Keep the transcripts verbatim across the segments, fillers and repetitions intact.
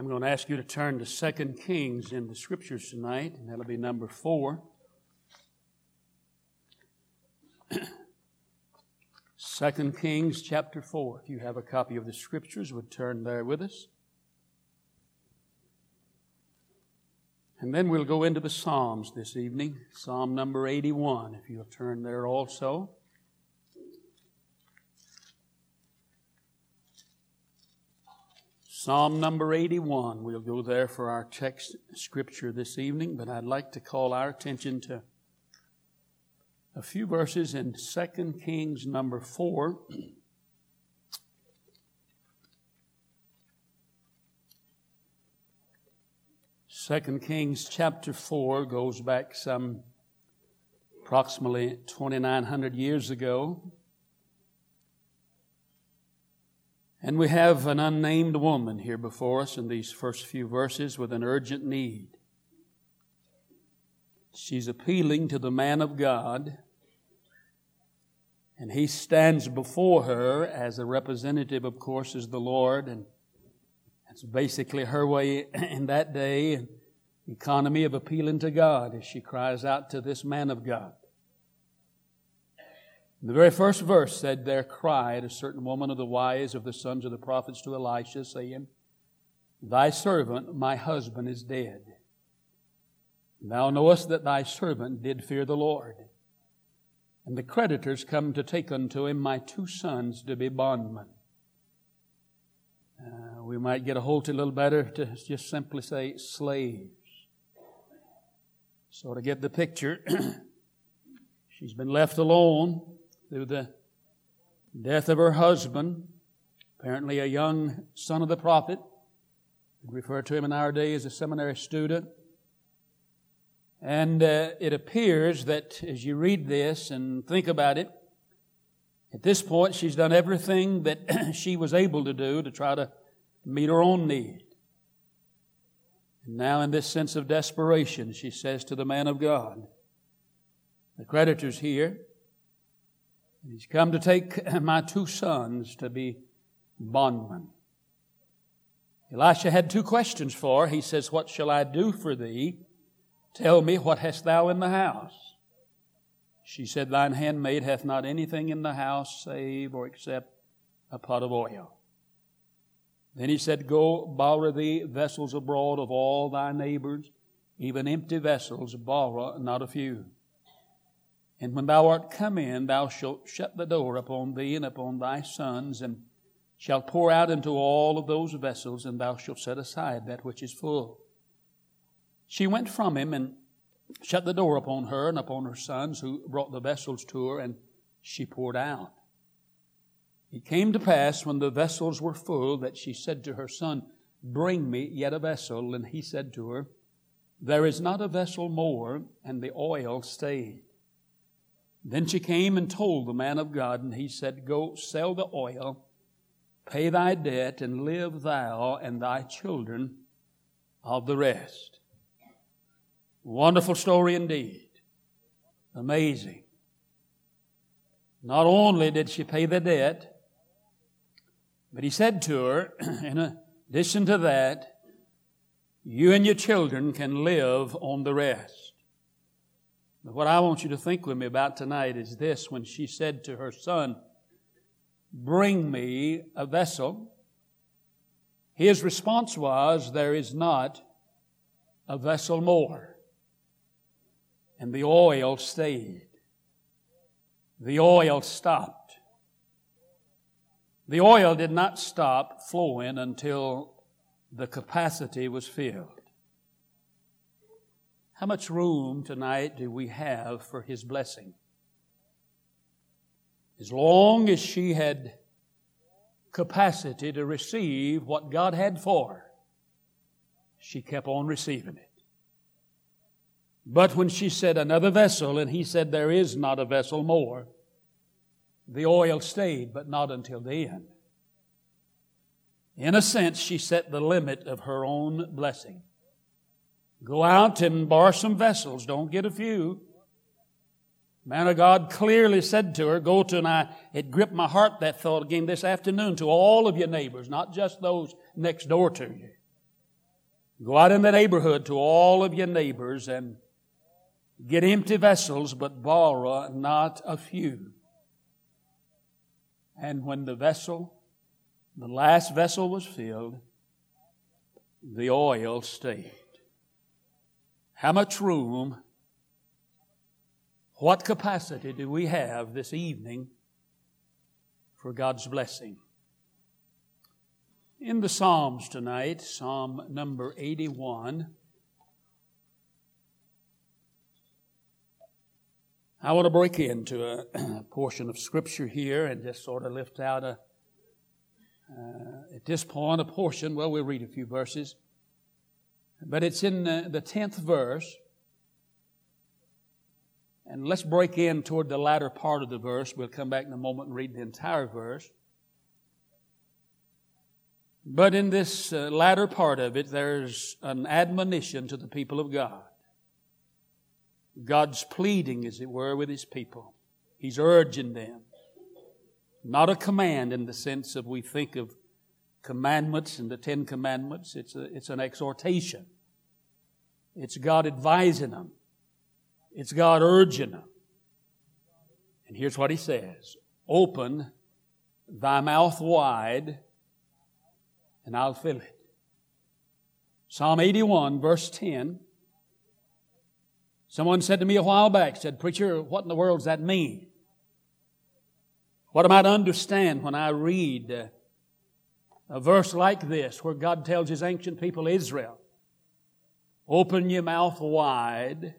I'm going to ask you to turn to Second Kings in the Scriptures tonight, and that'll be number four. Second Kings chapter four. If you have a copy of the Scriptures, would turn there with us. And then we'll go into the Psalms this evening. Psalm number eighty-one, if you'll turn there also. Psalm number eighty-one. We'll go there for our text scripture this evening, but I'd like to call our attention to a few verses in Second Kings number four. Second Kings chapter four goes back some approximately twenty-nine hundred years ago. And we have an unnamed woman here before us in these first few verses with an urgent need. She's appealing to the man of God, and he stands before her as a representative, of course, is the Lord, and that's basically her way in that day, an economy of appealing to God as she cries out to this man of God. The very first verse said, "There cried a certain woman of the wise of the sons of the prophets to Elisha, saying, Thy servant, my husband, is dead. Thou knowest that thy servant did fear the Lord. And the creditors come to take unto him my two sons to be bondmen." Uh, we might get a hold to a little better to just simply say slaves. So to get the picture, she's been left alone through the death of her husband, apparently a young son of the prophet. We refer to him in our day as a seminary student. And uh, it appears that as you read this and think about it, at this point she's done everything that she was able to do to try to meet her own need. And now in this sense of desperation, she says to the man of God, the creditor's here. He's come to take my two sons to be bondmen. Elisha had two questions for her. He says, "What shall I do for thee? Tell me, what hast thou in the house?" She said, "Thine handmaid hath not anything in the house save or except a pot of oil." Then he said, "Go, borrow thee vessels abroad of all thy neighbors, even empty vessels, borrow not a few. And when thou art come in, thou shalt shut the door upon thee and upon thy sons, and shalt pour out into all of those vessels, and thou shalt set aside that which is full." She went from him and shut the door upon her and upon her sons, who brought the vessels to her, and she poured out. It came to pass, when the vessels were full, that she said to her son, "Bring me yet a vessel." And he said to her, "There is not a vessel more," and the oil stayed. Then she came and told the man of God, and he said, "Go, sell the oil, pay thy debt, and live thou and thy children of the rest." Wonderful story indeed. Amazing. Not only did she pay the debt, but he said to her, in addition to that, you and your children can live on the rest. But what I want you to think with me about tonight is this. When she said to her son, "Bring me a vessel," his response was, "There is not a vessel more." And the oil stayed. The oil stopped. The oil did not stop flowing until the capacity was filled. How much room tonight do we have for His blessing? As long as she had capacity to receive what God had for her, she kept on receiving it. But when she said another vessel, and he said there is not a vessel more, the oil stayed, but not until the end. In a sense, she set the limit of her own blessing. Go out and borrow some vessels. Don't get a few. Man of God clearly said to her, go to, and I, it gripped my heart, that thought again this afternoon, to all of your neighbors, not just those next door to you. Go out in the neighborhood to all of your neighbors and get empty vessels, but borrow not a few. And when the vessel, the last vessel was filled, the oil stayed. How much room, what capacity do we have this evening for God's blessing? In the Psalms tonight, Psalm number eighty-one, I want to break into a portion of Scripture here and just sort of lift out a, uh, at this point, a portion. Well, we'll read a few verses. But it's in the, the tenth verse. And let's break in toward the latter part of the verse. We'll come back in a moment and read the entire verse. But in this uh, latter part of it, there's an admonition to the people of God. God's pleading, as it were, with His people. He's urging them. Not a command in the sense of we think of commandments and the Ten Commandments. It's a, it's an exhortation. It's God advising them. It's God urging them. And here's what He says. Open thy mouth wide, and I'll fill it. Psalm eighty-one, verse ten. Someone said to me a while back, said, "Preacher, what in the world does that mean? What am I to understand when I read uh, a verse like this where God tells His ancient people Israel, open your mouth wide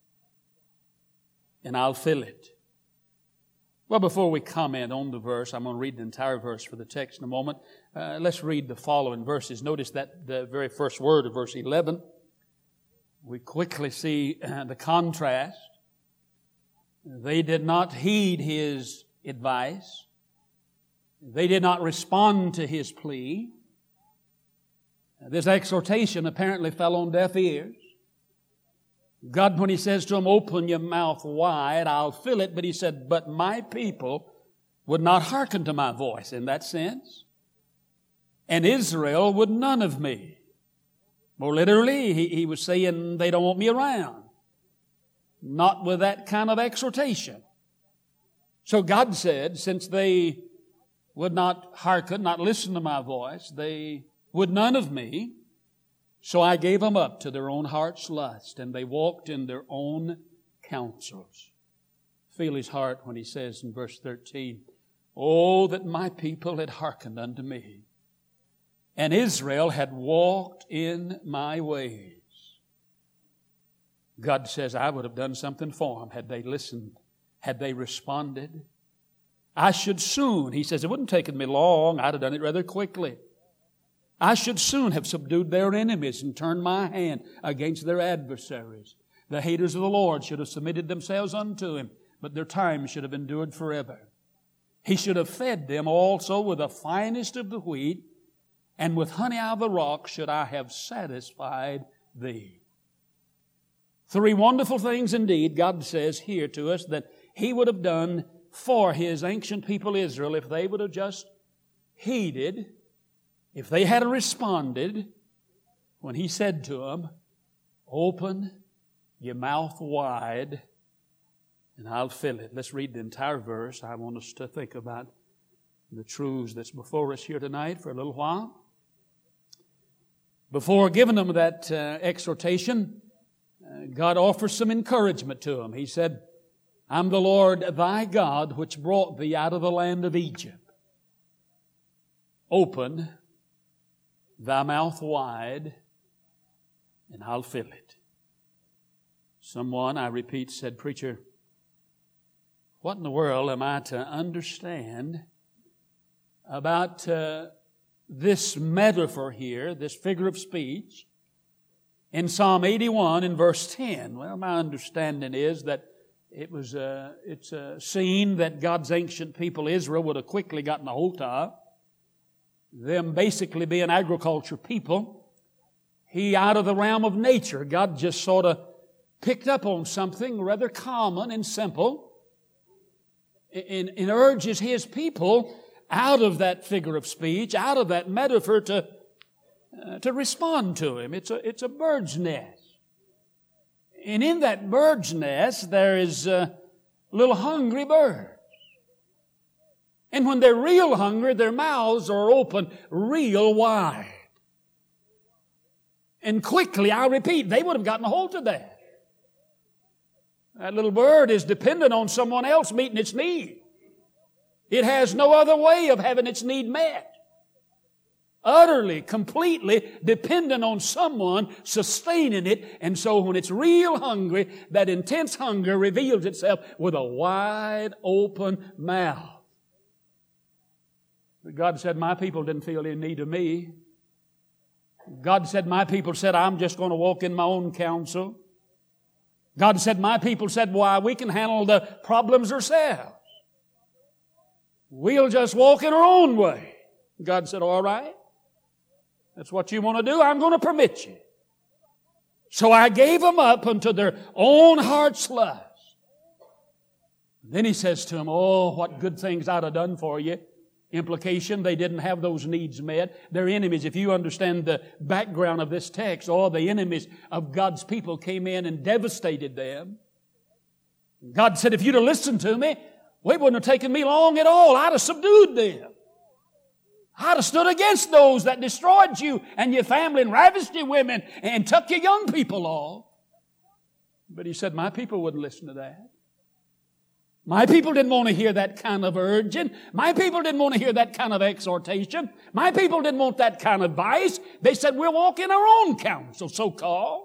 and I'll fill it." Well, before we comment on the verse, I'm going to read the entire verse for the text in a moment. Uh, let's read the following verses. Notice that the very first word of verse eleven. We quickly see uh, the contrast. They did not heed His advice. They did not respond to His plea. This exhortation apparently fell on deaf ears. God, when He says to them, open your mouth wide, I'll fill it, but He said, but my people would not hearken to my voice in that sense. And Israel would none of me. More literally, he, he was saying they don't want me around. Not with that kind of exhortation. So God said, since they would not hearken, not listen to my voice, they would none of me. So I gave them up to their own heart's lust, and they walked in their own counsels. Feel His heart when He says in verse thirteen, oh, that my people had hearkened unto me, and Israel had walked in my ways. God says, I would have done something for them had they listened, had they responded. I should soon, He says, it wouldn't have taken me long, I'd have done it rather quickly. I should soon have subdued their enemies and turned my hand against their adversaries. The haters of the Lord should have submitted themselves unto Him, but their time should have endured forever. He should have fed them also with the finest of the wheat, and with honey out of the rock should I have satisfied thee. Three wonderful things indeed, God says here to us, that He would have done for His ancient people Israel if they would have just heeded, if they had responded when He said to them, open your mouth wide and I'll fill it. Let's read the entire verse. I want us to think about the truths that's before us here tonight for a little while. Before giving them that uh, exhortation, uh, God offers some encouragement to them. He said, I'm the Lord thy God, which brought thee out of the land of Egypt. Open thy mouth wide, and I'll fill it. Someone, I repeat, said, Preacher, what in the world am I to understand about uh, this metaphor here, this figure of speech, in Psalm eighty-one in verse ten? Well, my understanding is that it was a, it's a scene that God's ancient people, Israel, would have quickly gotten a hold of. Them basically being agriculture people. He, out of the realm of nature, God just sort of picked up on something rather common and simple and, and urges His people out of that figure of speech, out of that metaphor, to uh, to respond to Him. It's a, it's a bird's nest. And in that bird's nest, there is a little hungry bird. And when they're real hungry, their mouths are open real wide. And quickly, I repeat, they would have gotten a hold of that. That little bird is dependent on someone else meeting its need. It has no other way of having its need met. Utterly, completely dependent on someone sustaining it. And so when it's real hungry, that intense hunger reveals itself with a wide open mouth. But God said, my people didn't feel any need of me. God said, my people said, I'm just going to walk in my own counsel. God said, my people said, why, we can handle the problems ourselves. We'll just walk in our own way. God said, all right. That's what you want to do. I'm going to permit you. So I gave them up unto their own heart's lust. Then He says to them, oh, what good things I'd have done for you. Implication, they didn't have those needs met. Their enemies, if you understand the background of this text, all the enemies of God's people came in and devastated them. God said, if you'd have listened to me, well, it wouldn't have taken me long at all. I'd have subdued them. I'd have stood against those that destroyed you and your family and ravished your women and took your young people off. But He said, my people wouldn't listen to that. My people didn't want to hear that kind of urging. My people didn't want to hear that kind of exhortation. My people didn't want that kind of advice. They said, we'll walk in our own counsel, so-called.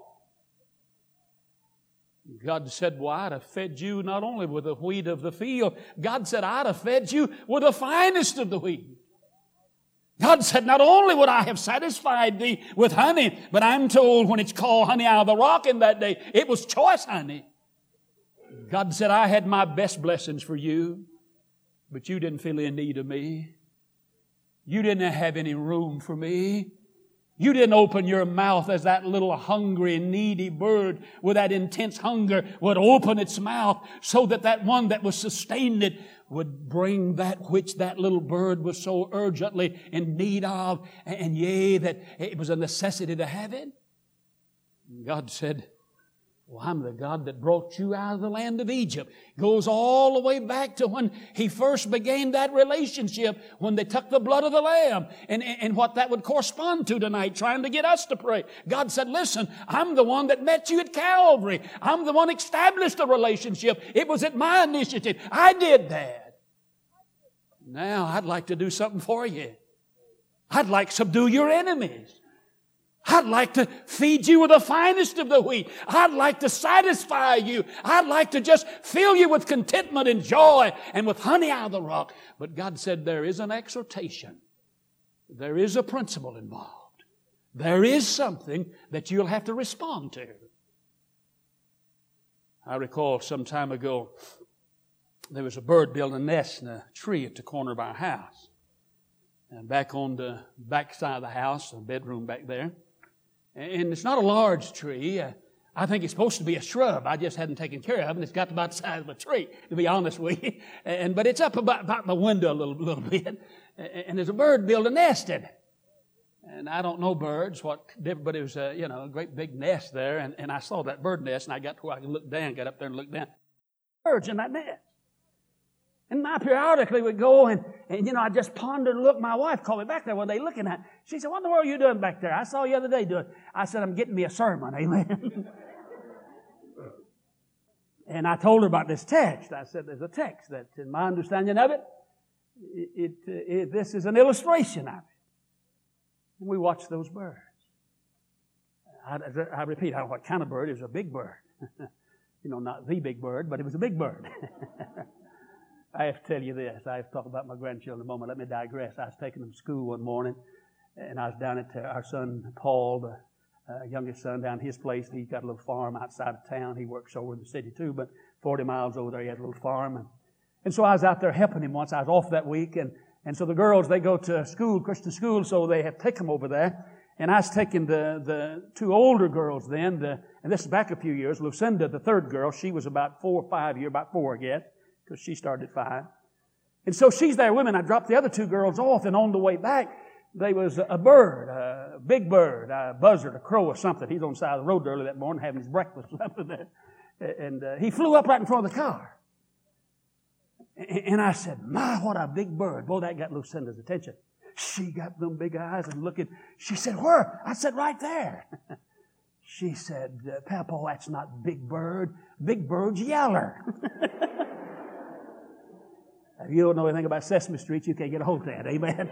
God said, well, I'd have fed you not only with the wheat of the field. God said, I'd have fed you with the finest of the wheat. God said, not only would I have satisfied thee with honey, but I'm told when it's called honey out of the rock in that day, it was choice honey. God said, I had my best blessings for you, but you didn't feel any need of me. You didn't have any room for me. You didn't open your mouth as that little hungry, needy bird with that intense hunger would open its mouth so that that one that was sustained it would bring that which that little bird was so urgently in need of, and yea, that it was a necessity to have it. God said, well, I'm the God that brought you out of the land of Egypt. Goes all the way back to when He first began that relationship, when they took the blood of the lamb, and, and, and what that would correspond to tonight, trying to get us to pray. God said, listen, I'm the one that met you at Calvary. I'm the one established the relationship. It was at my initiative. I did that. Now I'd like to do something for you. I'd like to subdue your enemies. I'd like to feed you with the finest of the wheat. I'd like to satisfy you. I'd like to just fill you with contentment and joy and with honey out of the rock. But God said there is an exhortation. There is a principle involved. There is something that you'll have to respond to. I recall some time ago, there was a bird building a nest in a tree at the corner of our house. And back on the back side of the house, a bedroom back there. And it's not a large tree. Uh, I think it's supposed to be a shrub. I just hadn't taken care of it. And it's got about the size of a tree, to be honest with you. And, but it's up about, about my window a little, little bit. And there's a bird building a nest in it. And I don't know birds, what, but it was a, you know, a great big nest there. And, and I saw that bird nest, and I got to where I could look down, got up there and look down. Birds in that nest. And I periodically would go and, and, you know, I just pondered and look. My wife called me back there. What are they looking at? She said, what in the world are you doing back there? I saw you the other day doing. I said, I'm getting me a sermon. Amen. And I told her about this text. I said, there's a text that, in my understanding of it, it, it, it this is an illustration of it. And we watched those birds. I, I repeat, I don't know what kind of bird. It was a big bird. You know, not the big bird, but it was a big bird. I have to tell you this. I have to talk about my grandchildren in a moment. Let me digress. I was taking them to school one morning, and I was down at uh, our son Paul, the uh, youngest son, down his place. He's got a little farm outside of town. He works over in the city too, but forty miles over there, he has a little farm. And, and so I was out there helping him once. I was off that week, and, and so the girls, they go to school, Christian school, so they have to take them over there. And I was taking the, the two older girls then, the, and this is back a few years. Lucinda, the third girl, she was about four or five years, about four, I guess, because she started at five. And so she's there with me, and I dropped the other two girls off, and on the way back, there was a bird, a big bird, a buzzard, a crow or something. He's on the side of the road early that morning having his breakfast or something there. And uh, he flew up right in front of the car. And I said, my, what a big bird. Boy, that got Lucinda's attention. She got them big eyes and looking. She said, where? I said, right there. She said, Papa, that's not Big Bird. Big Bird's Yeller. If you don't know anything about Sesame Street, you can't get a hold of that. Amen.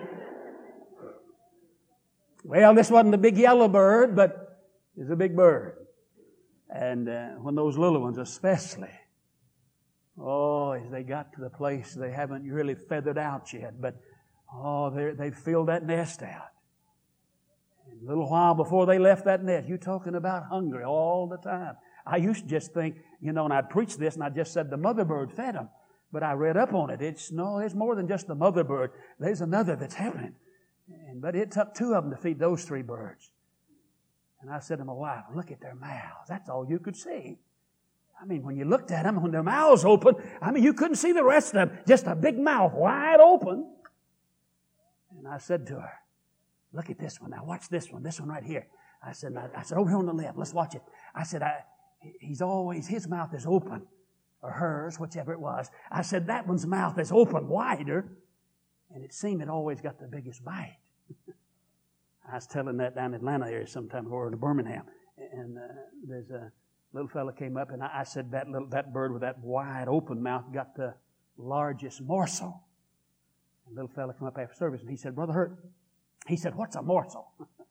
Well, this wasn't the big yellow bird, but it's a big bird. And uh, when those little ones especially, oh, as they got to the place, they haven't really feathered out yet, but oh, they've filled that nest out. And a little while before they left that nest, you're talking about hungry all the time. I used to just think, you know, and I'd preach this, and I just said the mother bird fed them. But I read up on it. It's no, it's more than just the mother bird. There's another that's happening. And, but it took two of them to feed those three birds. And I said to my wife, look at their mouths. That's all you could see. I mean, when you looked at them, when their mouths open, I mean, you couldn't see the rest of them. Just a big mouth wide open. And I said to her, look at this one. Now watch this one. This one right here. I said, I, I said, over here on the left. Let's watch it. I said, I, he's always, his mouth is open. Or hers, whichever it was. I said, that one's mouth is open wider. And it seemed it always got the biggest bite. I was telling that down in Atlanta area sometime, or in Birmingham. And uh, there's a little fella came up, and I, I said, that little that bird with that wide open mouth got the largest morsel. And the little fella came up after service, and he said, Brother Hurt, he said, what's a morsel?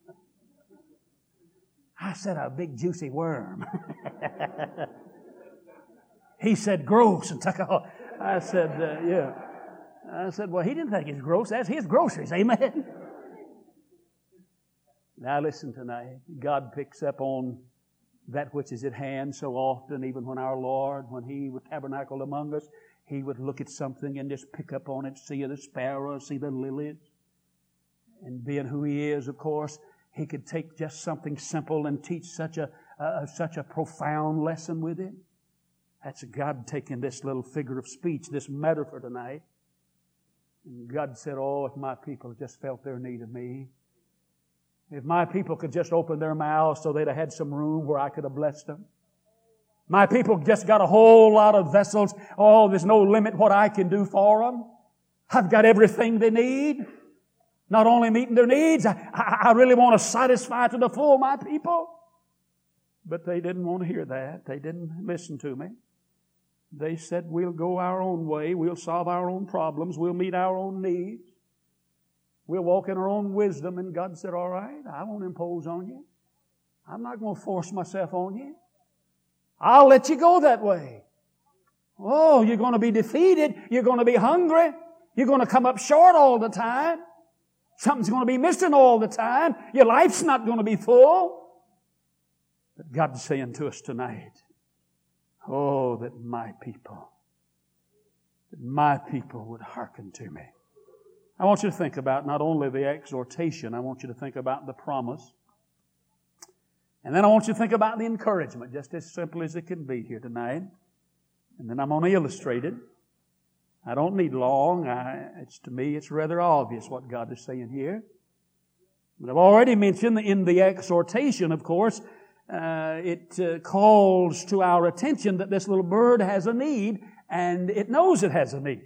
I said, a big juicy worm. He said, gross, and took off. I said, uh, yeah. I said, well, he didn't think it's gross. That's his groceries, amen? Now listen tonight. God picks up on that which is at hand so often, even when our Lord, when He would tabernacle among us, He would look at something and just pick up on it, see the sparrows, see the lilies. And being who He is, of course, He could take just something simple and teach such a, uh, such a profound lesson with it. That's God taking this little figure of speech, this metaphor tonight. And God said, oh, if my people just felt their need of me, if my people could just open their mouths so they'd have had some room where I could have blessed them. My people just got a whole lot of vessels. Oh, there's no limit what I can do for them. I've got everything they need. Not only meeting their needs, I, I, I really want to satisfy to the full my people. But they didn't want to hear that. They didn't listen to me. They said, we'll go our own way. We'll solve our own problems. We'll meet our own needs. We'll walk in our own wisdom. And God said, all right, I won't impose on you. I'm not going to force myself on you. I'll let you go that way. Oh, you're going to be defeated. You're going to be hungry. You're going to come up short all the time. Something's going to be missing all the time. Your life's not going to be full. But God's saying to us tonight, oh, that my people, that my people would hearken to me. I want you to think about not only the exhortation, I want you to think about the promise. And then I want you to think about the encouragement, just as simple as it can be here tonight. And then I'm going to illustrate it. I don't need long. I, it's to me, it's rather obvious what God is saying here. But I've already mentioned in the exhortation, of course, Uh, it uh, calls to our attention that this little bird has a need, and it knows it has a need.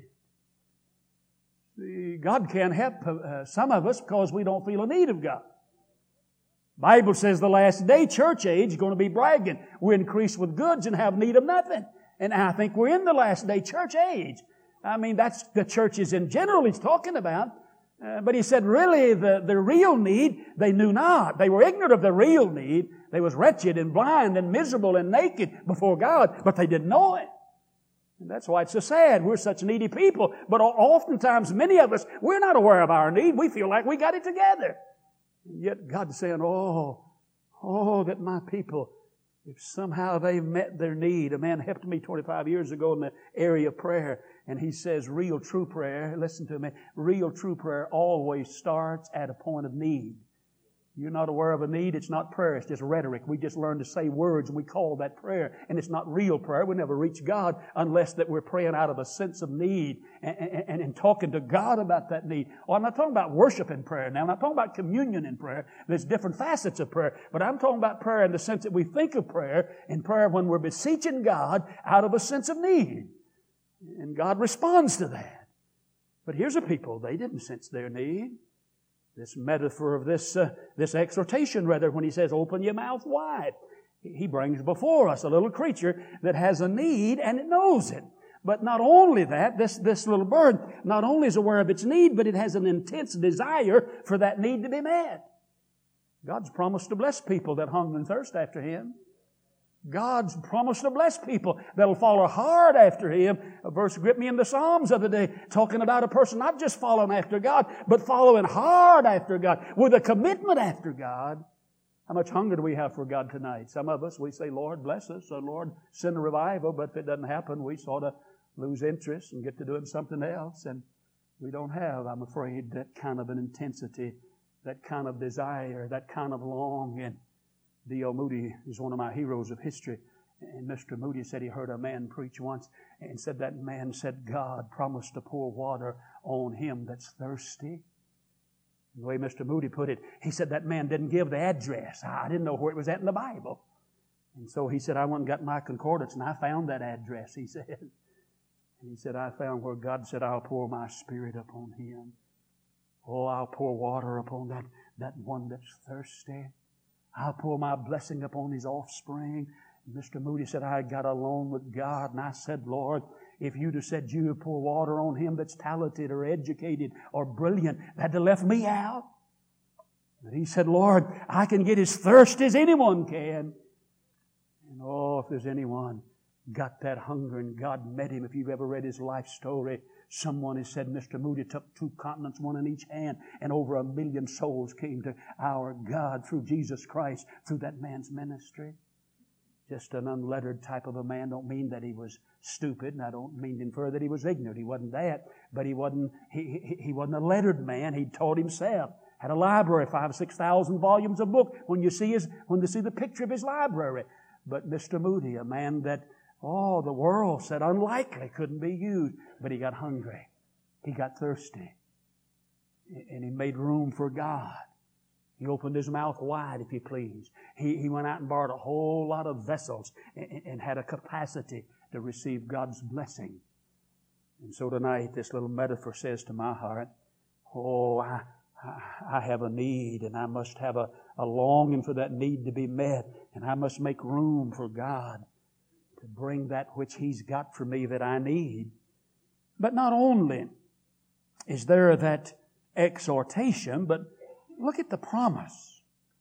See, God can't help uh, some of us because we don't feel a need of God. Bible says the last day church age is going to be bragging. We increase with goods and have need of nothing. And I think we're in the last day church age. I mean, that's the churches in general He's talking about. Uh, but He said, really, the, the real need, they knew not. They were ignorant of the real need. They was wretched and blind and miserable and naked before God, but they didn't know it. And that's why it's so sad. We're such needy people. But oftentimes, many of us, we're not aware of our need. We feel like we got it together. And yet God's saying, oh, oh, that my people, if somehow they've met their need. A man helped me twenty-five years ago in the area of prayer. And he says, real true prayer, listen to me, real true prayer always starts at a point of need. You're not aware of a need, it's not prayer, it's just rhetoric. We just learn to say words and we call that prayer. And it's not real prayer. We never reach God unless that we're praying out of a sense of need and, and, and talking to God about that need. Oh, I'm not talking about worship in prayer now. I'm not talking about communion in prayer. There's different facets of prayer. But I'm talking about prayer in the sense that we think of prayer in prayer when we're beseeching God out of a sense of need. And God responds to that. But here's a people, they didn't sense their need. This metaphor of this uh, this exhortation, rather, when he says, open your mouth wide. He brings before us a little creature that has a need and it knows it. But not only that, this, this little bird not only is aware of its need, but it has an intense desire for that need to be met. God's promised to bless people that hunger and thirst after Him. God's promised to bless people that'll follow hard after Him. A verse gripped me in the Psalms the other day, talking about a person not just following after God, but following hard after God, with a commitment after God. How much hunger do we have for God tonight? Some of us, we say, Lord, bless us, or Lord, send a revival, but if it doesn't happen, we sort of lose interest and get to doing something else, and we don't have, I'm afraid, that kind of an intensity, that kind of desire, that kind of longing. D L Moody is one of my heroes of history. And Mister Moody said he heard a man preach once and said that man said God promised to pour water on him that's thirsty. The way Mister Moody put it, he said that man didn't give the address. I didn't know where it was at in the Bible. And so he said, I went and got my concordance and I found that address, he said. And he said, I found where God said, I'll pour my Spirit upon him. Oh, I'll pour water upon that, that one that's thirsty. I'll pour my blessing upon his offspring. And Mister Moody said, I got alone with God, and I said, Lord, if you'd have said you would pour water on him that's talented or educated or brilliant, that'd have left me out. But he said, Lord, I can get as thirsty as anyone can. And oh, if there's anyone got that hunger and God met him, if you've ever read his life story, someone has said Mister Moody took two continents, one in each hand, and over a million souls came to our God through Jesus Christ, through that man's ministry. Just an unlettered type of a man. Don't mean that he was stupid, and I don't mean to infer that he was ignorant. He wasn't that, but he wasn't he, he, he wasn't a lettered man. He taught himself. Had a library, five, six thousand volumes of book. When you see his, when you see the picture of his library. But Mister Moody, a man that oh, the world said unlikely, couldn't be used. But he got hungry. He got thirsty. And he made room for God. He opened his mouth wide, if you please. He, he went out and borrowed a whole lot of vessels and, and had a capacity to receive God's blessing. And so tonight, this little metaphor says to my heart, oh, I, I, I have a need, and I must have a, a longing for that need to be met, and I must make room for God to bring that which He's got for me that I need. But not only is there that exhortation, but look at the promise.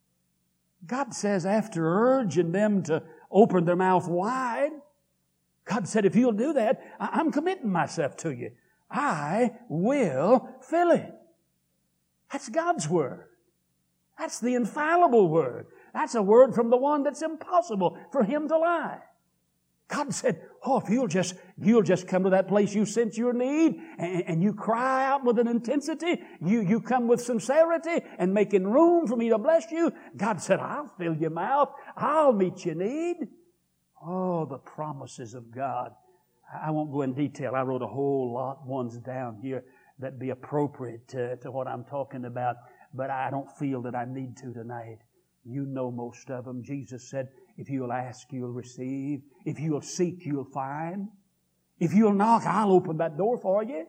God says, after urging them to open their mouth wide, God said, if you'll do that, I'm committing myself to you. I will fill it. That's God's word. That's the infallible word. That's a word from the one that's impossible for Him to lie. God said, oh, if you'll just, you'll just come to that place you sense your need and, and you cry out with an intensity, you, you come with sincerity and making room for me to bless you. God said, I'll fill your mouth. I'll meet your need. Oh, the promises of God. I won't go in detail. I wrote a whole lot ones down here that be appropriate to, to what I'm talking about, but I don't feel that I need to tonight. You know most of them. Jesus said, if you'll ask, you'll receive. If you'll seek, you'll find. If you'll knock, I'll open that door for you.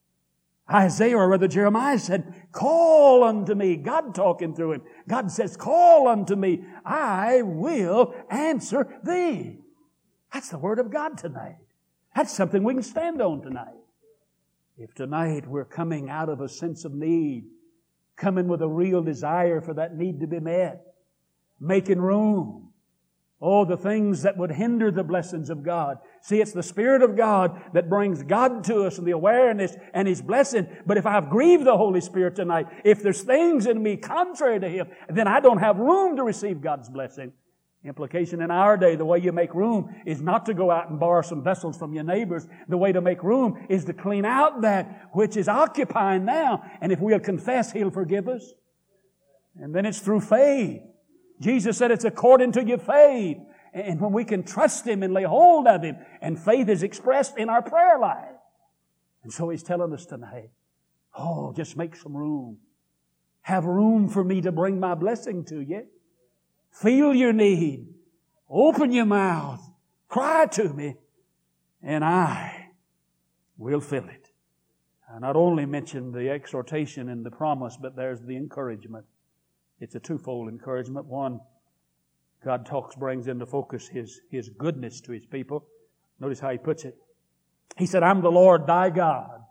Isaiah, or rather Jeremiah said, call unto me. God talking through him. God says, call unto me. I will answer thee. That's the word of God tonight. That's something we can stand on tonight. If tonight we're coming out of a sense of need, coming with a real desire for that need to be met, making room, oh, the things that would hinder the blessings of God. See, it's the Spirit of God that brings God to us and the awareness and His blessing. But if I've grieved the Holy Spirit tonight, if there's things in me contrary to Him, then I don't have room to receive God's blessing. Implication in our day, the way you make room is not to go out and borrow some vessels from your neighbors. The way to make room is to clean out that which is occupying now. And if we'll confess, He'll forgive us. And then it's through faith. Jesus said it's according to your faith. And when we can trust Him and lay hold of Him, and faith is expressed in our prayer life. And so He's telling us tonight, oh, just make some room. Have room for me to bring my blessing to you. Feel your need. Open your mouth. Cry to me. And I will fill it. I not only mentioned the exhortation and the promise, but there's the encouragement. It's a twofold encouragement. One, God talks, brings into focus His, His goodness to His people. Notice how He puts it. He said, I'm the Lord thy God.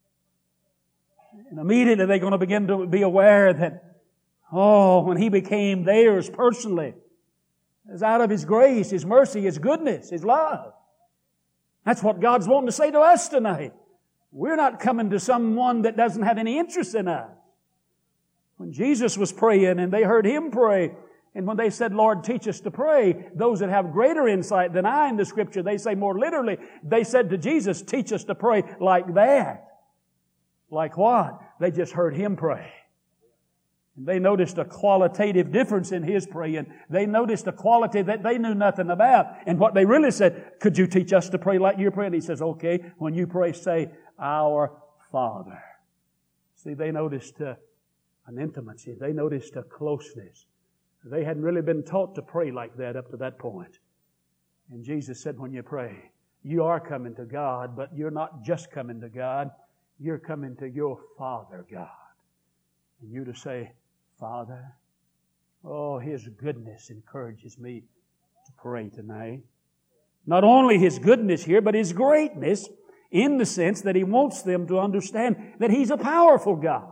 And immediately they're going to begin to be aware that, oh, when He became theirs personally, it was out of His grace, His mercy, His goodness, His love. That's what God's wanting to say to us tonight. We're not coming to someone that doesn't have any interest in us. When Jesus was praying and they heard Him pray, and when they said, Lord, teach us to pray, those that have greater insight than I in the Scripture, they say more literally, they said to Jesus, teach us to pray like that. Like what? They just heard Him pray. And they noticed a qualitative difference in His praying. They noticed a quality that they knew nothing about. And what they really said, could you teach us to pray like you're praying? He says, okay, when you pray, say, Our Father. See, they noticed uh, an intimacy. They noticed a closeness. They hadn't really been taught to pray like that up to that point. And Jesus said, when you pray, you are coming to God, but you're not just coming to God. You're coming to your Father God. And you to say, Father, oh, His goodness encourages me to pray tonight. Not only His goodness here, but His greatness in the sense that He wants them to understand that He's a powerful God.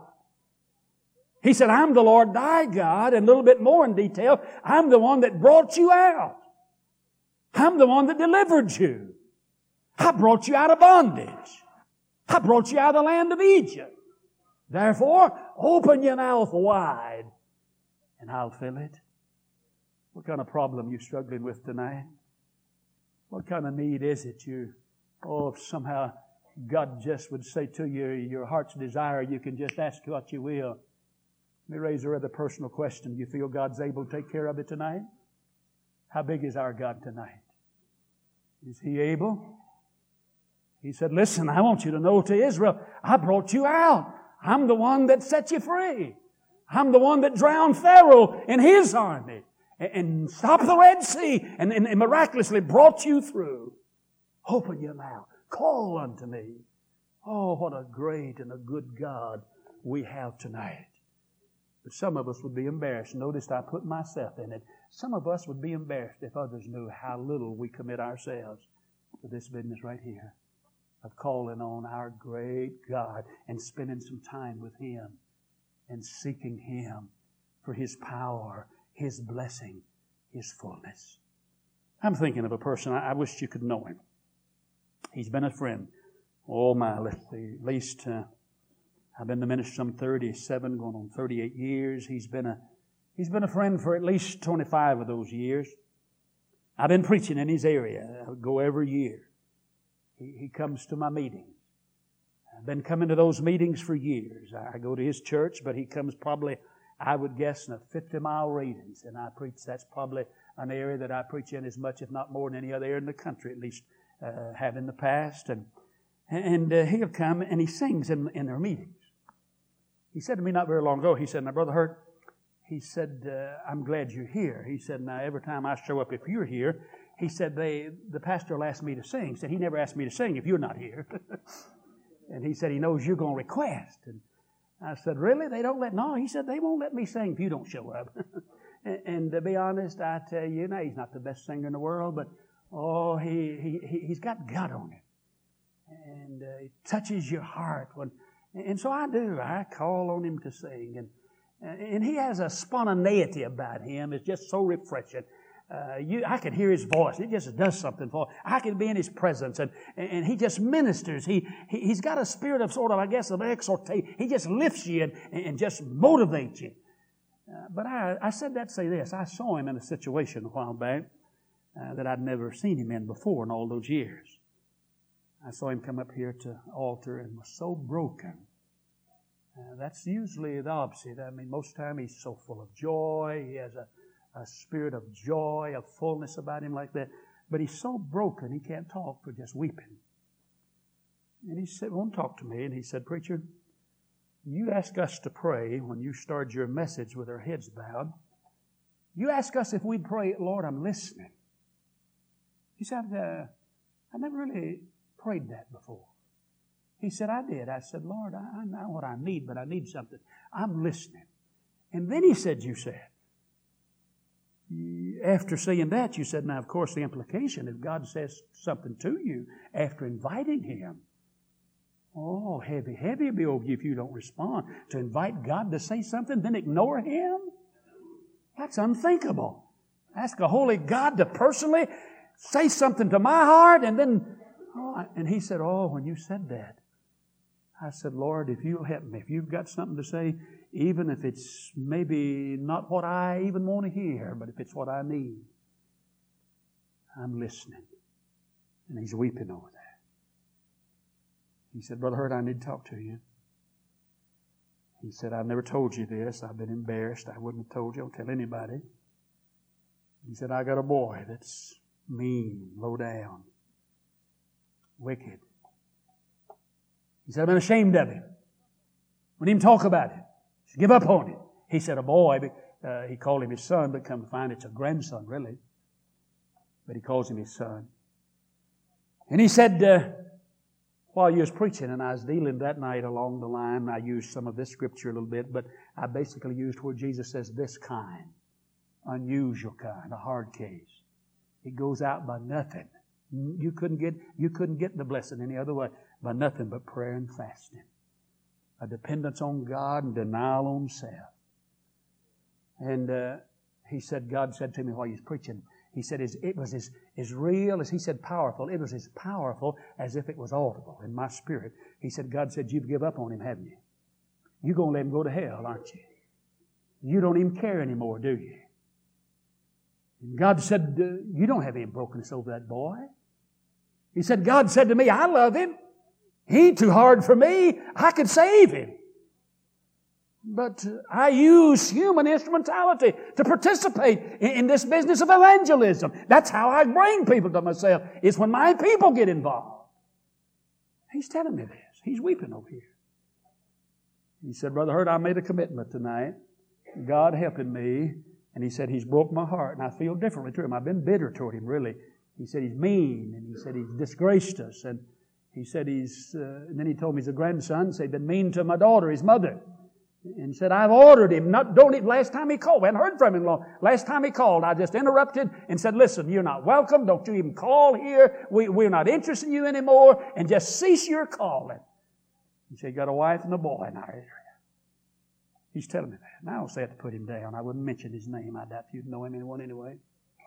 He said, I'm the Lord thy God, and a little bit more in detail, I'm the one that brought you out. I'm the one that delivered you. I brought you out of bondage. I brought you out of the land of Egypt. Therefore, open your mouth wide, and I'll fill it. What kind of problem you struggling with tonight? What kind of need is it you, oh, if somehow God just would say to you, your heart's desire, you can just ask what you will. Let me raise a rather personal question. You feel God's able to take care of it tonight? How big is our God tonight? Is He able? He said, listen, I want you to know to Israel, I brought you out. I'm the one that set you free. I'm the one that drowned Pharaoh and his army and, and stopped the Red Sea and, and, and miraculously brought you through. Open your mouth. Call unto me. Oh, what a great and a good God we have tonight. But some of us would be embarrassed. Notice I put myself in it. Some of us would be embarrassed if others knew how little we commit ourselves to this business right here of calling on our great God and spending some time with Him and seeking Him for His power, His blessing, His fullness. I'm thinking of a person, I, I wish you could know him. He's been a friend. Oh my, let's see, at least... Uh, I've been the minister some thirty-seven, going on thirty-eight years. He's been a he's been a friend for at least twenty-five of those years. I've been preaching in his area. I go every year. He, he comes to my meetings. I've been coming to those meetings for years. I go to his church, but he comes probably, I would guess, in a fifty-mile radius. And I preach, that's probably an area that I preach in as much, if not more, than any other area in the country, at least uh, have in the past. And and uh, he'll come and he sings in, in their meetings. He said to me not very long ago, he said, now, Brother Hurt, he said, uh, I'm glad you're here. He said, now, every time I show up, if you're here, he said, they the pastor will ask me to sing. He said, he never asked me to sing if you're not here. And he said, he knows you're going to request. And I said, really? They don't let, no. He said, they won't let me sing if you don't show up. and, and to be honest, I tell you, now, he's not the best singer in the world, but, oh, he, he, he's got God on him. And uh, it touches your heart when... And so I do. I call on him to sing. And and he has a spontaneity about him. It's just so refreshing. Uh, you, I can hear his voice. It just does something for me. I can be in his presence. And, and he just ministers. He, he, he's got a spirit of sort of, I guess, of exhortation. He just lifts you and, and just motivates you. Uh, but I, I said that to say this. I saw him in a situation a while back uh, that I'd never seen him in before in all those years. I saw him come up here to altar and was so broken. Uh, that's usually the opposite. I mean, most of the time he's so full of joy. He has a, a spirit of joy, of fullness about him like that. But he's so broken he can't talk for just weeping. And he said, won't talk to me. And he said, preacher, you ask us to pray when you started your message with our heads bowed. You ask us if we'd pray, Lord, I'm listening. He said, uh, I never really prayed that before. He said, I did. I said, Lord, I, I know what I need, but I need something. I'm listening. And then he said, you said, after saying that, you said, now, of course, the implication is God says something to you after inviting Him. Oh, heavy, heavy will be over you if you don't respond. To invite God to say something, then ignore Him? That's unthinkable. Ask a holy God to personally say something to my heart, and then, oh, and He said, oh, when you said that, I said, Lord, if you'll help me, if you've got something to say, even if it's maybe not what I even want to hear, but if it's what I need, I'm listening. And he's weeping over that. He said, Brother Hurt, I need to talk to you. He said, I've never told you this. I've been embarrassed. I wouldn't have told you. I'll tell anybody. He said, I got a boy that's mean, low down, wicked. He said, I've been ashamed of him. Wouldn't even talk about it. Just give up on it. He said, a boy, uh, he called him his son, but come to find it's a grandson, really. But he calls him his son. And he said, uh, while you was preaching, and I was dealing that night along the line, I used some of this scripture a little bit, but I basically used where Jesus says, this kind, unusual kind, a hard case. It goes out by nothing. You couldn't get, you couldn't get the blessing any other way. By nothing but prayer and fasting. A dependence on God and denial on self. And uh, he said, God said to me while he was preaching, he said it was as, as real as, he said powerful, it was as powerful as if it was audible in my spirit. He said, God said, you've given up on him, haven't you? You're going to let him go to hell, aren't you? You don't even care anymore, do you? And God said, uh, you don't have any brokenness over that boy. He said, God said to me, I love him. He ain't too hard for me. I could save him. But uh, I use human instrumentality to participate in, in this business of evangelism. That's how I bring people to myself. It's when my people get involved. He's telling me this. He's weeping over here. He said, Brother Hurt, I made a commitment tonight. God helping me. And he said, He's broke my heart. And I feel differently to him. I've been bitter toward him, really. He said, He's mean. And he said, He's disgraced us. And he said, He's, uh, and then he told me he's a grandson. So he'd been mean to my daughter, his mother. And he said, I've ordered him. Not, don't even, last time he called, we hadn't heard from him long. Last time he called, I just interrupted and said, listen, you're not welcome. Don't you even call here. We, we're not interested in you anymore. And just cease your calling. He said, you got a wife and a boy in our area. He's telling me that. And I don't say it to put him down. I wouldn't mention his name. I doubt you'd know him anyone anyway.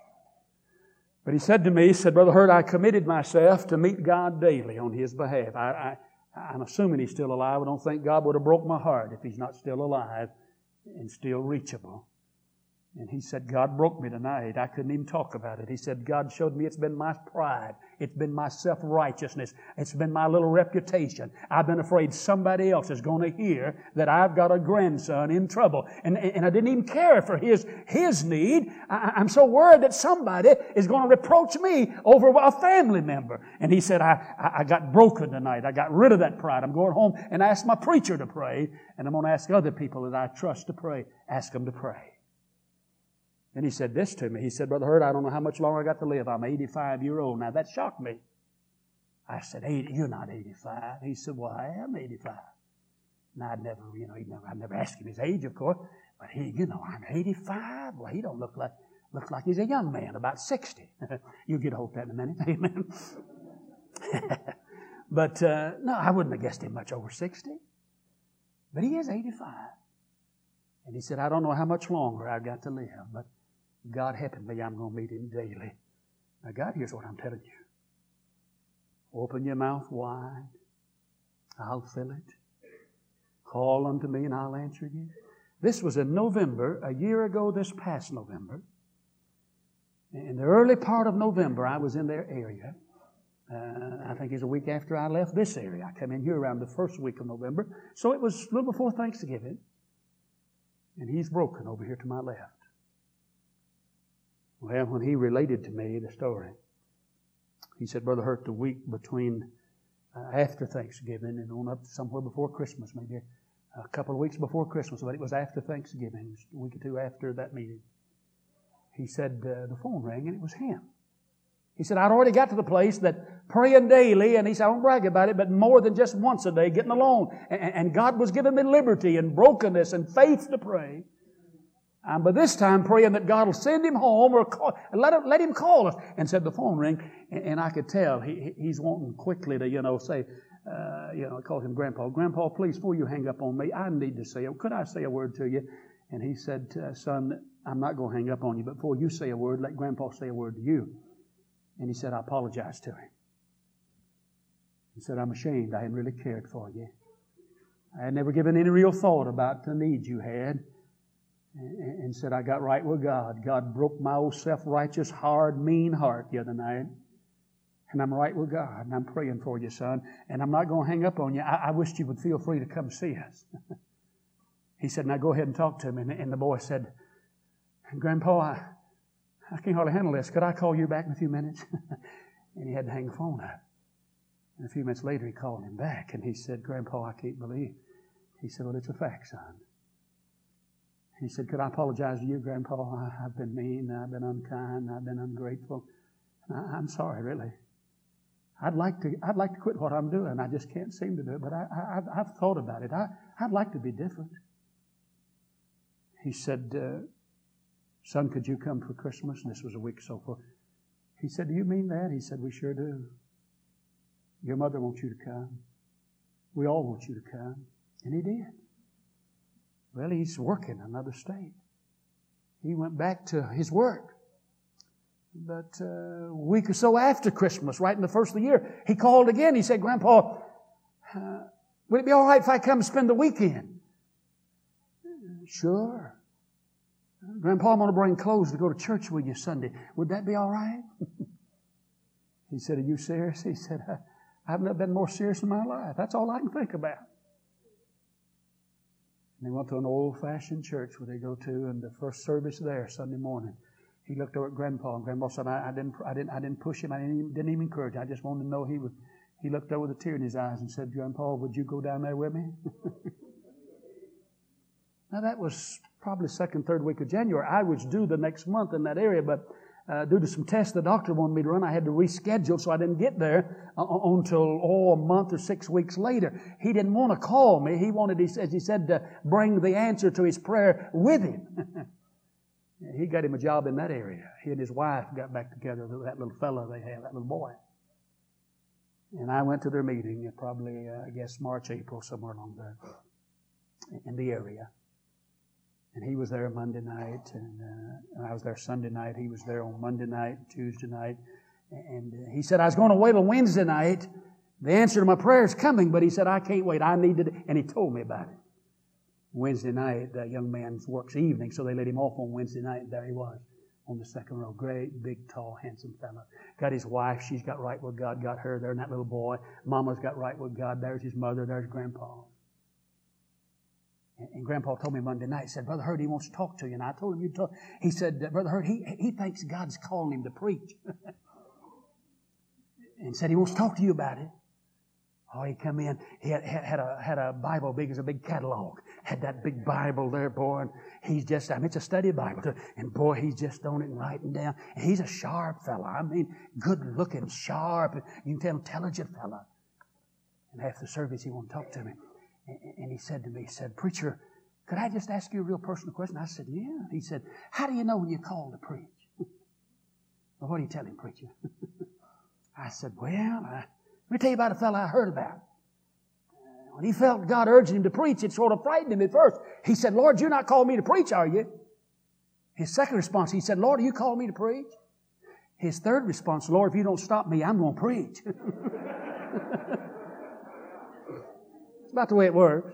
But he said to me, he said, Brother Hurt, I committed myself to meet God daily on his behalf. I, I, I'm assuming he's still alive. I don't think God would have broke my heart if he's not still alive and still reachable. And he said, God broke me tonight. I couldn't even talk about it. He said, God showed me it's been my pride. It's been my self-righteousness. It's been my little reputation. I've been afraid somebody else is going to hear that I've got a grandson in trouble. And, and I didn't even care for his, his need. I, I'm so worried that somebody is going to reproach me over a family member. And he said, I, I got broken tonight. I got rid of that pride. I'm going home and ask my preacher to pray. And I'm going to ask other people that I trust to pray. Ask them to pray. And he said this to me. He said, Brother Hurt, I don't know how much longer I got to live. I'm eighty-five years old. Now, that shocked me. I said, eighty, you're not eighty-five. He said, well, I am eighty-five. And I'd never, you know, he'd never, I'd never asked him his age, of course. But he, you know, I'm eighty-five. Well, he don't look like, looks like he's a young man, about sixty. You'll get a hold of that in a minute. Amen. But, uh, no, I wouldn't have guessed him much over sixty. But he is eighty-five. And he said, I don't know how much longer I've got to live, but God helping me, I'm going to meet Him daily. Now, God, here's what I'm telling you. Open your mouth wide. I'll fill it. Call unto me and I'll answer you. This was in November, a year ago this past November. In the early part of November, I was in their area. Uh, I think it was a week after I left this area. I came in here around the first week of November. So it was a little before Thanksgiving. And he's broken over here to my left. Well, when he related to me the story, he said, Brother Hurt, the week between uh, after Thanksgiving and on up somewhere before Christmas, maybe a couple of weeks before Christmas, but it was after Thanksgiving, it was a week or two after that meeting. He said, uh, the phone rang and it was him. He said, I'd already got to the place that praying daily, and he said, I don't brag about it, but more than just once a day, getting alone. And, and God was giving me liberty and brokenness and faith to pray. And by this time praying that God will send him home or call, let him, let him call us. And said the phone rang, and, and I could tell he, he's wanting quickly to, you know, say, uh, you know, I called him Grandpa. Grandpa, please, before you hang up on me, I need to say, could I say a word to you? And he said, uh, son, I'm not going to hang up on you, but before you say a word, let Grandpa say a word to you. And he said, I apologized to him. He said, I'm ashamed. I hadn't really cared for you. I had never given any real thought about the needs you had. And, and said, I got right with God. God broke my old self-righteous, hard, mean heart the other night. And I'm right with God. And I'm praying for you, son. And I'm not going to hang up on you. I, I wished you would feel free to come see us. He said, now go ahead and talk to him. And, and the boy said, Grandpa, I, I can't hardly handle this. Could I call you back in a few minutes? And he had to hang the phone up. And a few minutes later, he called him back. And he said, Grandpa, I can't believe. He said, well, it's a fact, son. He said, could I apologize to you, Grandpa? I, I've been mean. I've been unkind. I've been ungrateful. I, I'm sorry, really. I'd like to I'd like to quit what I'm doing. I just can't seem to do it. But I, I, I've, I've thought about it. I, I'd like to be different. He said, uh, son, could you come for Christmas? And this was a week or so before. He said, do you mean that? He said, we sure do. Your mother wants you to come. We all want you to come. And he did. Well, he's working in another state. He went back to his work. But uh, a week or so after Christmas, right in the first of the year, he called again. He said, Grandpa, uh, would it be all right if I come spend the weekend? Sure. Grandpa, I'm going to bring clothes to go to church with you Sunday. Would that be all right? He said, are you serious? He said, I, I've never been more serious in my life. That's all I can think about. And they went to an old-fashioned church where they go to, and the first service there Sunday morning, he looked over at Grandpa, and Grandpa said, I, I didn't, I didn't, I didn't push him. I didn't even, didn't even encourage him. I just wanted to know he would. He looked over with a tear in his eyes and said, Grandpa, would you go down there with me? Now that was probably second, third week of January. I was due the next month in that area, but uh, due to some tests the doctor wanted me to run, I had to reschedule, so I didn't get there uh, until oh, a month or six weeks later. He didn't want to call me. He wanted, he said, he said to bring the answer to his prayer with him. He got him a job in that area. He and his wife got back together, that little fellow they had, that little boy. And I went to their meeting, probably, uh, I guess, March, April, somewhere along there, in the area. And he was there Monday night, and, uh, and I was there Sunday night. He was there on Monday night, Tuesday night. And uh, he said, I was going to wait till Wednesday night. The answer to my prayer is coming, but he said, I can't wait. I need to, and he told me about it. Wednesday night, that young man works evening, so they let him off on Wednesday night, and there he was on the second row. Great, big, tall, handsome fellow. Got his wife. She's got right with God. Got her there, and that little boy. Mama's got right with God. There's his mother. There's Grandpa. And Grandpa told me Monday night, he said, Brother Hurt, he wants to talk to you. And I told him you'd talk. He said, Brother Hurt, he, he thinks God's calling him to preach. And said he wants to talk to you about it. Oh, he come in. He had, had, a, had a Bible big as a big catalog. Had that big Bible there, boy. And he's just, I mean, it's a study Bible. And boy, he's just on it and writing down. And he's a sharp fella. I mean, good looking, sharp. You can tell, intelligent fella. And after the service, he wanted to talk to me. And he said to me, he said, Preacher, could I just ask you a real personal question? I said, yeah. He said, how do you know when you're called to preach? Well, what do you tell him, preacher? I said, well, I, let me tell you about a fellow I heard about. When he felt God urging him to preach, it sort of frightened him at first. He said, Lord, you're not calling me to preach, are you? His second response, he said, Lord, are you calling me to preach? His third response, Lord, if you don't stop me, I'm going to preach. It's about the way it works.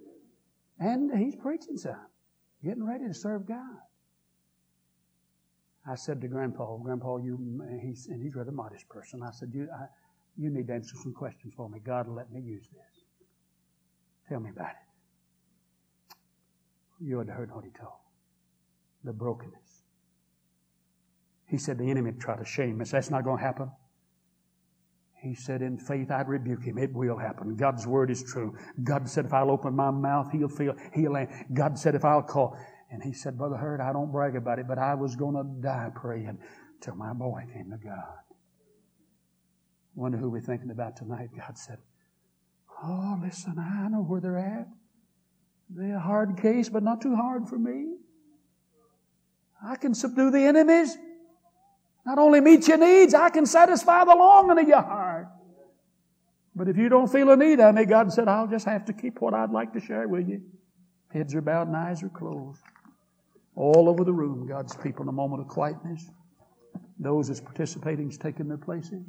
And he's preaching some, getting ready to serve God. I said to Grandpa, Grandpa, you, he's, and he's a rather modest person. I said, you, I, you need to answer some questions for me. God will let me use this. Tell me about it. You had heard what he told. The brokenness. He said the enemy would try to shame us. That's not going to happen. He said, in faith, I'd rebuke him. It will happen. God's word is true. God said, if I'll open my mouth, he'll feel, he'll land. God said, if I'll call. And he said, Brother Hurd, I don't brag about it, but I was going to die praying till my boy came to God. Wonder who we're thinking about tonight. God said, oh, listen, I know where they're at. They're a hard case, but not too hard for me. I can subdue the enemies. Not only meet your needs, I can satisfy the longing of your heart. But if you don't feel a need of me, God said, I'll just have to keep what I'd like to share with you. Heads are bowed and eyes are closed. All over the room, God's people in a moment of quietness. Those that's participating is taking their places.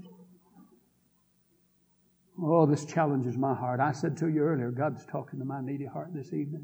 Oh, this challenges my heart. I said to you earlier, God's talking to my needy heart this evening.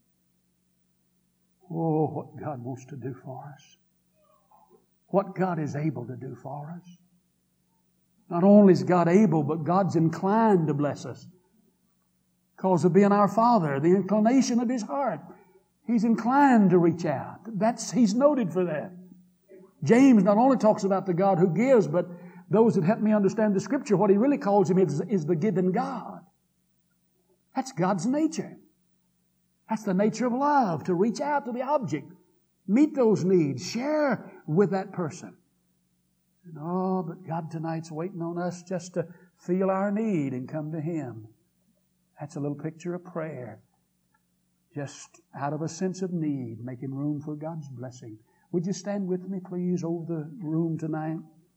Oh, what God wants to do for us. What God is able to do for us. Not only is God able, but God's inclined to bless us. Because of being our Father, the inclination of His heart. He's inclined to reach out. That's, He's noted for that. James not only talks about the God who gives, but those that help me understand the Scripture, what he really calls Him is, is the giving God. That's God's nature. That's the nature of love, to reach out to the object. Meet those needs. Share with that person. And oh, but God tonight's waiting on us just to feel our need and come to Him. That's a little picture of prayer. Just out of a sense of need, making room for God's blessing. Would you stand with me, please, over the room tonight?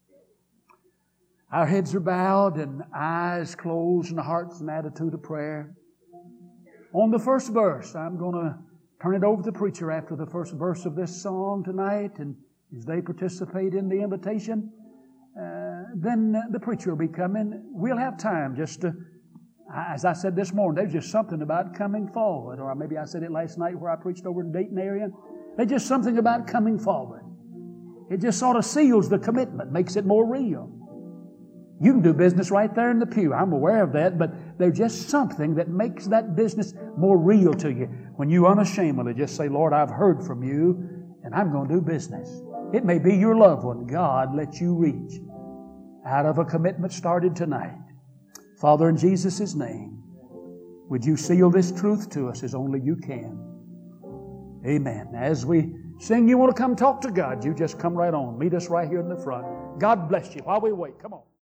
Our heads are bowed and eyes closed and hearts in attitude of prayer. On the first verse, I'm going to turn it over to the preacher after the first verse of this song tonight, and as they participate in the invitation, uh, then the preacher will be coming. We'll have time just to, as I said this morning, there's just something about coming forward, or maybe I said it last night where I preached over in Dayton area. There's just something about coming forward. It just sort of seals the commitment, makes it more real. You can do business right there in the pew. I'm aware of that, but there's just something that makes that business more real to you when you unashamedly just say, Lord, I've heard from you, and I'm going to do business. It may be your loved one God lets you reach out of a commitment started tonight. Father, in Jesus' name, would you seal this truth to us as only you can? Amen. As we sing, you want to come talk to God, you just come right on. Meet us right here in the front. God bless you while we wait. Come on.